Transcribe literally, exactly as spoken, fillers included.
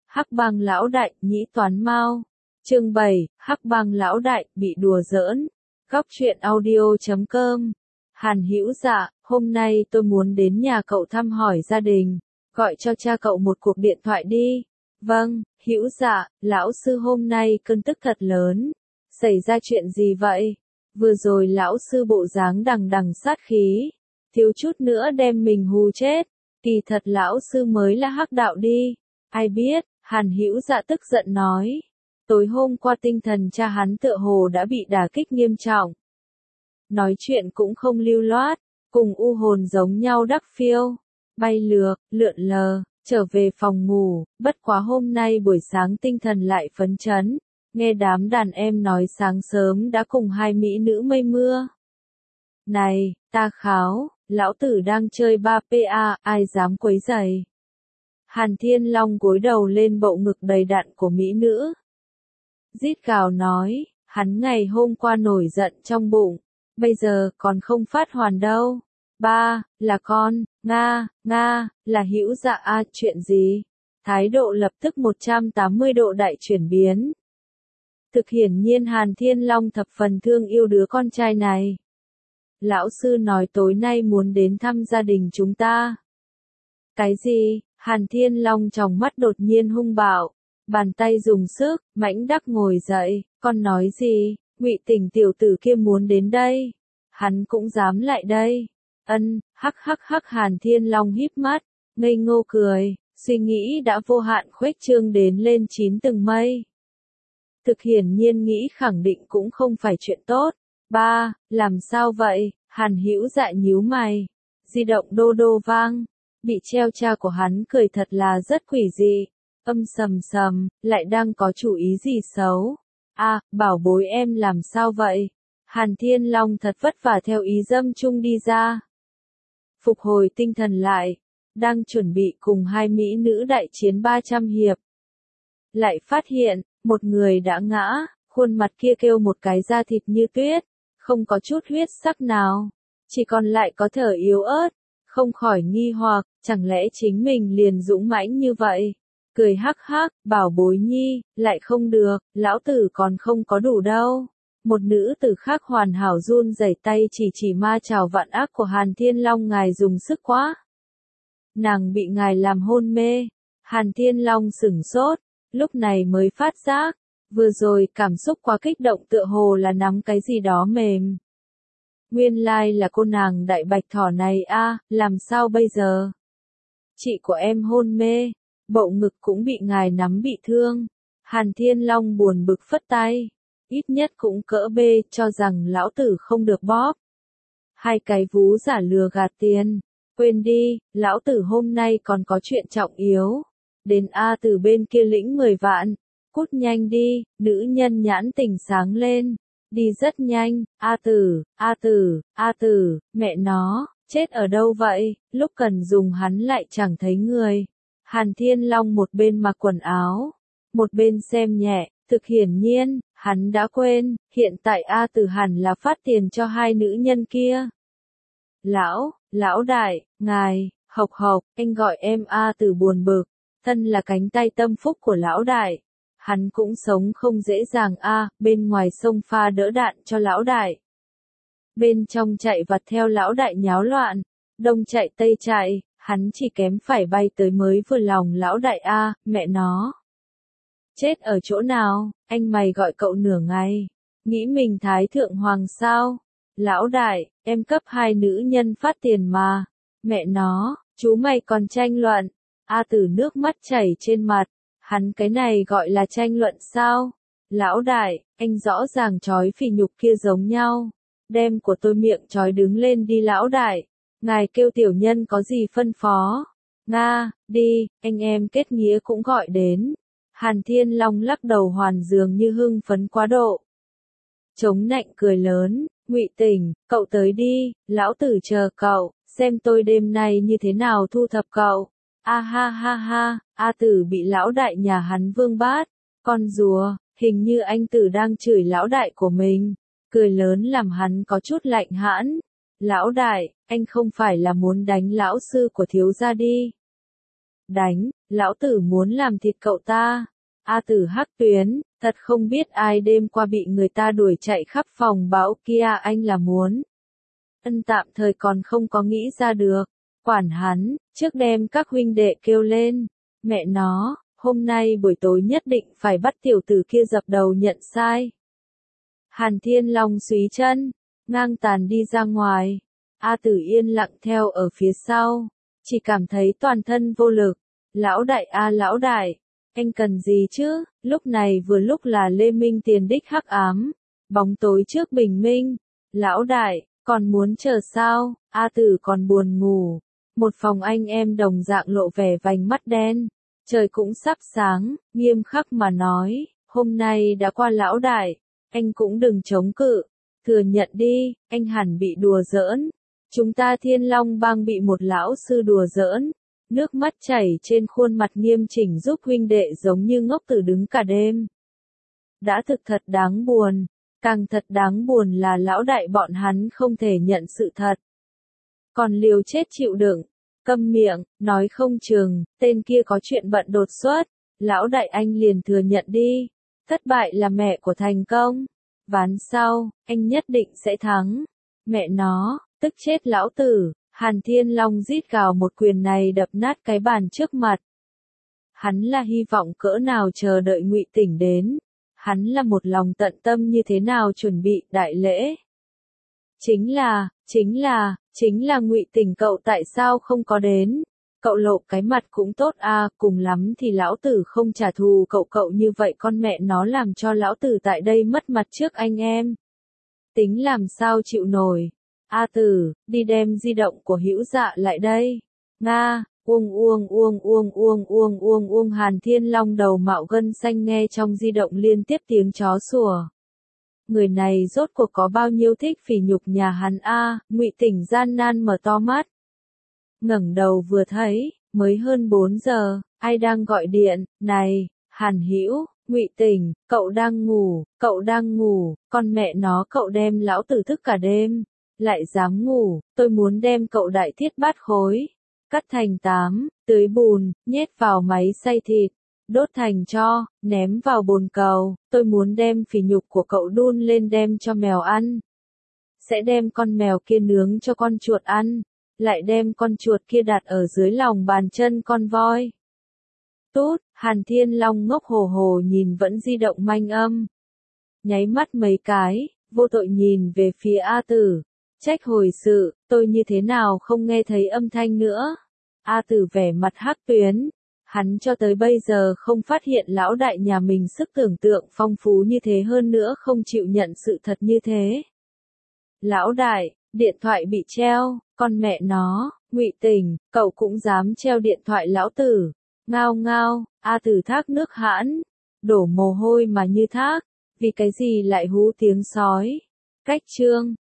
Hắc Bang lão đại, nhĩ toán mau. Chương bảy, Hắc Bang lão đại, bị đùa giỡn. Góc truyện audio chấm com. Hàn Hữu Dạ, hôm nay tôi muốn đến nhà cậu thăm hỏi gia đình, gọi cho cha cậu một cuộc điện thoại đi. Vâng, Hữu Dạ, lão sư hôm nay cơn tức thật lớn. Xảy ra chuyện gì vậy? Vừa rồi lão sư bộ dáng đằng đằng sát khí, thiếu chút nữa đem mình hù chết. Kỳ thật lão sư mới là hắc đạo đi. Ai biết, Hàn Hữu Dạ tức giận nói. Tối hôm qua tinh thần cha hắn tựa hồ đã bị đả kích nghiêm trọng. Nói chuyện cũng không lưu loát, cùng u hồn giống nhau đắc phiêu, bay lược, lượn lờ, trở về phòng ngủ, bất quá hôm nay buổi sáng tinh thần lại phấn chấn, nghe đám đàn em nói sáng sớm đã cùng hai mỹ nữ mây mưa. Này, ta kháo, lão tử đang chơi ba pa, ai dám quấy rầy. Hàn Thiên Long gối đầu lên bậu ngực đầy đặn của mỹ nữ. Rít gào nói, hắn ngày hôm qua nổi giận trong bụng, bây giờ còn không phát hoàn đâu. Ba, là con, Nga, Nga, là Hữu Dạ a, chuyện gì? Thái độ lập tức một trăm tám mươi độ đại chuyển biến. Thực hiển nhiên Hàn Thiên Long thập phần thương yêu đứa con trai này. Lão sư nói tối nay muốn đến thăm gia đình chúng ta. Cái gì? Hàn Thiên Long trong mắt đột nhiên hung bạo, bàn tay dùng sức, mãnh đắc ngồi dậy, con nói gì? Ngụy Tỉnh tiểu tử kia muốn đến đây, hắn cũng dám lại đây. Ân, hắc hắc hắc. Hàn Thiên Long híp mắt, ngây ngô cười, suy nghĩ đã vô hạn khuếch trương đến lên chín tầng mây. Thực hiển nhiên nghĩ khẳng định cũng không phải chuyện tốt. Ba, làm sao vậy? Hàn Hữu Dạ nhíu mày. Di động đô đô vang, bị treo cha của hắn cười thật là rất quỷ dị. Âm sầm sầm, lại đang có chủ ý gì xấu. À, bảo bối em làm sao vậy? Hàn Thiên Long thật vất vả theo ý dâm chung đi ra. Phục hồi tinh thần lại, đang chuẩn bị cùng hai mỹ nữ đại chiến ba trăm hiệp. Lại phát hiện, một người đã ngã, khuôn mặt kia kêu một cái da thịt như tuyết, không có chút huyết sắc nào, chỉ còn lại có thở yếu ớt, không khỏi nghi hoặc, chẳng lẽ chính mình liền dũng mãnh như vậy? Cười hắc hắc, bảo bối nhi, lại không được, lão tử còn không có đủ đâu. Một nữ tử khác hoàn hảo run rẩy tay chỉ chỉ ma trảo vạn ác của Hàn Thiên Long, ngài dùng sức quá. Nàng bị ngài làm hôn mê. Hàn Thiên Long sửng sốt, lúc này mới phát giác, vừa rồi cảm xúc quá kích động tựa hồ là nắm cái gì đó mềm. Nguyên lai là cô nàng đại bạch thỏ này a, làm sao bây giờ? Chị của em hôn mê, bậu ngực cũng bị ngài nắm bị thương. Hàn Thiên Long buồn bực phất tay, ít nhất cũng cỡ bê, cho rằng lão tử không được bóp. Hai cái vú giả lừa gạt tiền, quên đi, lão tử hôm nay còn có chuyện trọng yếu. Đến A Tử bên kia lĩnh mười vạn, cút nhanh đi. Nữ nhân nhãn tỉnh sáng lên, đi rất nhanh. A Tử, A Tử, A Tử, mẹ nó, chết ở đâu vậy? Lúc cần dùng hắn lại chẳng thấy người. Hàn Thiên Long một bên mặc quần áo, một bên xem nhẹ, thực hiển nhiên, hắn đã quên, hiện tại A Tử hẳn là phát tiền cho hai nữ nhân kia. Lão, lão đại, ngài, Hộc Hộc, anh gọi em A Tử buồn bực, thân là cánh tay tâm phúc của lão đại. Hắn cũng sống không dễ dàng a, bên ngoài sông pha đỡ đạn cho lão đại. Bên trong chạy vặt theo lão đại nháo loạn, đông chạy tây chạy, hắn chỉ kém phải bay tới mới vừa lòng lão đại a, mẹ nó. Chết ở chỗ nào, anh mày gọi cậu nửa ngày, nghĩ mình thái thượng hoàng sao? Lão đại, em cấp hai nữ nhân phát tiền mà, mẹ nó, chú mày còn tranh luận. A Tử nước mắt chảy trên mặt, hắn cái này gọi là tranh luận sao? Lão đại, anh rõ ràng trói phỉ nhục kia giống nhau, đem của tôi miệng trói đứng lên đi lão đại, ngài kêu tiểu nhân có gì phân phó? Nga, đi, anh em kết nghĩa cũng gọi đến. Hàn Thiên Long lắc đầu hoàn dường như hưng phấn quá độ. Chống nạnh cười lớn, Ngụy Tỉnh, cậu tới đi, lão tử chờ cậu, xem tôi đêm nay như thế nào thu thập cậu. A ha ha ha, A Tử bị lão đại nhà hắn vương bát, con rùa, hình như anh Tử đang chửi lão đại của mình, cười lớn làm hắn có chút lạnh hãn. Lão đại, anh không phải là muốn đánh lão sư của thiếu gia đi? Đánh, Lão tử muốn làm thịt cậu ta. A Tử Hắc Tuyến, thật không biết ai đêm qua bị người ta đuổi chạy khắp phòng bão kia anh là muốn. Ân tạm thời còn không có nghĩ ra được. Quản hắn, trước đem các huynh đệ kêu lên. Mẹ nó, hôm nay buổi tối nhất định phải bắt tiểu tử kia dập đầu nhận sai. Hàn Thiên Long súy chân, ngang tàn đi ra ngoài. A Tử yên lặng theo ở phía sau, chỉ cảm thấy toàn thân vô lực. Lão đại a lão đại, anh cần gì chứ? Lúc này vừa lúc là Lê Minh tiền đích hắc ám, bóng tối trước bình minh. Lão đại, còn muốn chờ sao? A Tử còn buồn ngủ. Một phòng anh em đồng dạng lộ vẻ vành mắt đen. Trời cũng sắp sáng, nghiêm khắc mà nói, hôm nay đã qua lão đại, anh cũng đừng chống cự, thừa nhận đi, anh hẳn bị đùa giỡn. Chúng ta Thiên Long Bang bị một lão sư đùa giỡn, nước mắt chảy trên khuôn mặt nghiêm chỉnh giúp huynh đệ giống như ngốc tử đứng cả đêm. Đã thực thật đáng buồn, càng thật đáng buồn là lão đại bọn hắn không thể nhận sự thật. Còn liều chết chịu đựng. Câm miệng, nói không chừng, tên kia có chuyện bận đột xuất, lão đại anh liền thừa nhận đi, thất bại là mẹ của thành công, ván sau, anh nhất định sẽ thắng, mẹ nó, tức chết lão tử, Hàn Thiên Long rít gào một quyền này đập nát cái bàn trước mặt. Hắn là hy vọng cỡ nào chờ đợi Ngụy Tỉnh đến, hắn là một lòng tận tâm như thế nào chuẩn bị đại lễ. Chính là, chính là, chính là Ngụy Tỉnh cậu tại sao không có đến? Cậu lộ cái mặt cũng tốt à, cùng lắm thì lão tử không trả thù cậu cậu như vậy con mẹ nó làm cho lão tử tại đây mất mặt trước anh em. Tính làm sao chịu nổi. A Tử, đi đem di động của Hữu Dạ lại đây. Nga, uông uông uông uông uông uông uông uông Hàn Thiên Long đầu mạo gân xanh nghe trong di động liên tiếp tiếng chó sủa. Người này rốt cuộc có bao nhiêu thích phỉ nhục nhà hắn a? Ngụy Tỉnh gian nan mở to mắt. Ngẩng đầu vừa thấy, mới hơn bốn giờ, ai đang gọi điện? Này, Hàn Hữu, Ngụy Tỉnh, cậu đang ngủ, cậu đang ngủ, con mẹ nó cậu đem lão tử thức cả đêm, lại dám ngủ, tôi muốn đem cậu đại thiết bát khối, cắt thành tám, tưới bùn, nhét vào máy xay thịt. Đốt thành tro, ném vào bồn cầu, tôi muốn đem phỉ nhục của cậu đun lên đem cho mèo ăn. Sẽ đem con mèo kia nướng cho con chuột ăn, lại đem con chuột kia đặt ở dưới lòng bàn chân con voi. Tút, Hàn Thiên Long ngốc hồ hồ nhìn vẫn di động manh âm. Nháy mắt mấy cái, vô tội nhìn về phía A Tử. Trách hồi sự, tôi như thế nào không nghe thấy âm thanh nữa. A Tử vẻ mặt hắc tuyến. Hắn cho tới bây giờ không phát hiện lão đại nhà mình sức tưởng tượng phong phú như thế hơn nữa không chịu nhận sự thật như thế. Lão đại, điện thoại bị treo, con mẹ nó, Ngụy Tỉnh, cậu cũng dám treo điện thoại lão tử. Ngao ngao, A Tử thác nước hãn, đổ mồ hôi mà như thác, vì cái gì lại hú tiếng sói. Cách chương